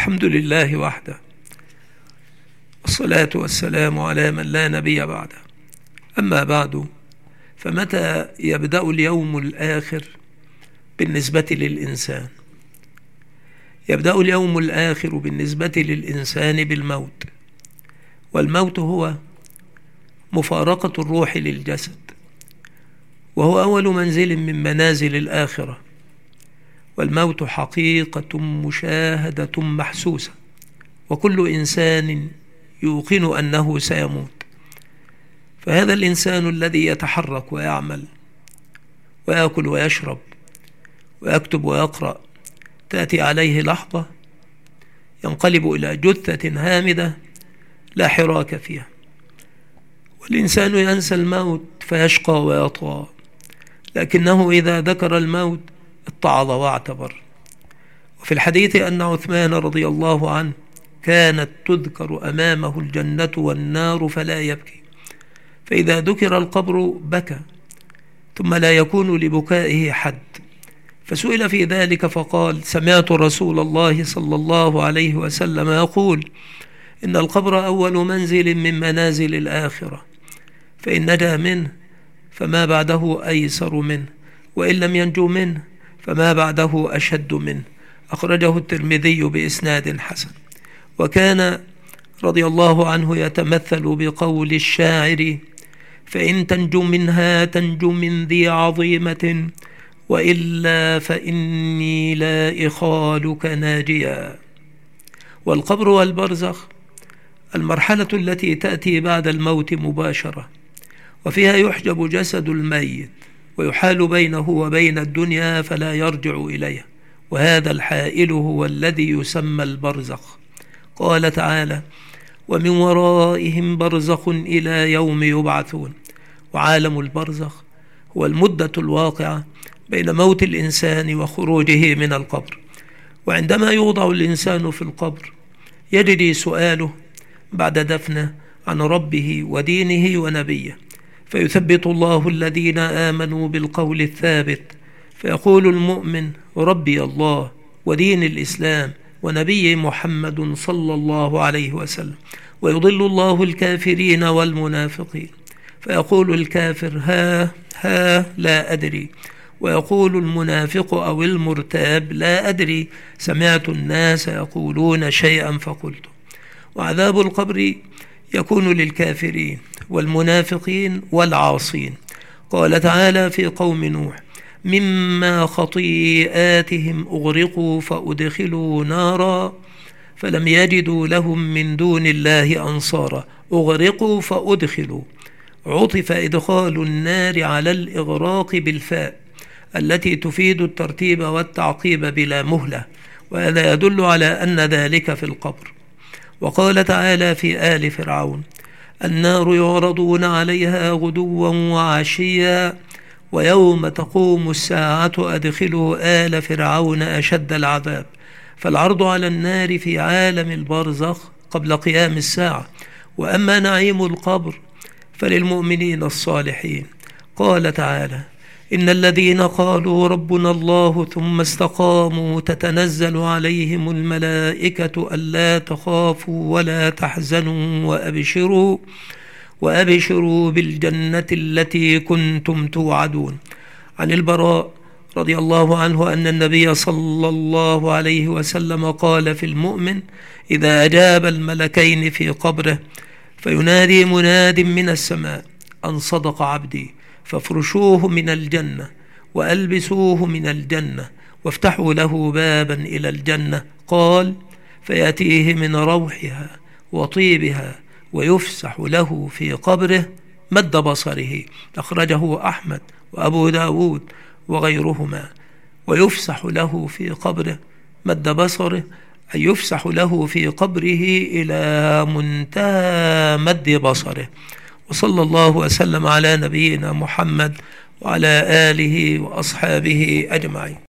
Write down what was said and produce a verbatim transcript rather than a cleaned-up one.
الحمد لله وحده، والصلاة والسلام على من لا نبي بعده. أما بعد، فمتى يبدأ اليوم الآخر بالنسبة للإنسان؟ يبدأ اليوم الآخر بالنسبة للإنسان بالموت، والموت هو مفارقة الروح للجسد، وهو أول منزل من منازل الآخرة. والموت حقيقة مشاهدة محسوسة، وكل إنسان يوقن أنه سيموت. فهذا الإنسان الذي يتحرك ويعمل ويأكل ويشرب ويكتب ويقرأ، تأتي عليه لحظة ينقلب إلى جثة هامدة لا حراك فيها. والإنسان ينسى الموت فيشقى ويطغى، لكنه إذا ذكر الموت اتعظ واعتبر. وفي الحديث أن عثمان رضي الله عنه كانت تذكر أمامه الجنة والنار فلا يبكي، فإذا ذكر القبر بكى، ثم لا يكون لبكائه حد. فسئل في ذلك فقال: سمعت رسول الله صلى الله عليه وسلم يقول: إن القبر أول منزل من منازل الآخرة، فإن نجا منه فما بعده أيسر منه، وإن لم ينجو منه فما بعده أشد منه. أخرجه الترمذي بإسناد حسن. وكان رضي الله عنه يتمثل بقول الشاعر: فإن تنجو منها تنجو من ذي عظيمة، وإلا فإني لا إخالك ناجيا. والقبر والبرزخ المرحلة التي تأتي بعد الموت مباشرة، وفيها يحجب جسد الميت ويحال بينه وبين الدنيا فلا يرجع إليها، وهذا الحائل هو الذي يسمى البرزخ. قال تعالى: ومن ورائهم برزخ إلى يوم يبعثون. وعالم البرزخ هو المدة الواقعة بين موت الإنسان وخروجه من القبر. وعندما يوضع الإنسان في القبر يجري سؤاله بعد دفنه عن ربه ودينه ونبيه، فيثبت الله الذين آمنوا بالقول الثابت، فيقول المؤمن: ربي الله ودين الإسلام ونبي محمد صلى الله عليه وسلم. ويضل الله الكافرين والمنافقين، فيقول الكافر: ها ها لا أدري. ويقول المنافق أو المرتاب: لا أدري، سمعت الناس يقولون شيئا فقلت. وعذاب القبر يكون للكافرين والمنافقين والعاصين. قال تعالى في قوم نوح: مما خطيئاتهم أغرقوا فأدخلوا نارا فلم يجدوا لهم من دون الله أنصارا. أغرقوا فأدخلوا، عطف إدخال النار على الإغراق بالفاء التي تفيد الترتيب والتعقيب بلا مهلة، وهذا يدل على أن ذلك في القبر. وقال تعالى في آل فرعون: النار يعرضون عليها غدوا وعشيا ويوم تقوم الساعة أدخلوا آل فرعون أشد العذاب. فالعرض على النار في عالم البرزخ قبل قيام الساعة. وأما نعيم القبر فللمؤمنين الصالحين. قال تعالى: إن الذين قالوا ربنا الله ثم استقاموا تتنزل عليهم الملائكة ألا تخافوا ولا تحزنوا وأبشروا وأبشروا بالجنة التي كنتم توعدون. عن البراء رضي الله عنه أن النبي صلى الله عليه وسلم قال في المؤمن إذا أجاب الملكين في قبره فينادي مناد من السماء أن صدق عبدي، فافرشوه من الجنة وألبسوه من الجنة وافتحوا له بابا إلى الجنة. قال: فيأتيه من روحها وطيبها ويفسح له في قبره مد بصره. أخرجه أحمد وأبو داود وغيرهما. ويفسح له في قبره مد بصره، أي يفسح له في قبره إلى منتهى مد بصره. وصلى الله وسلم على نبينا محمد وعلى آله وأصحابه أجمعين.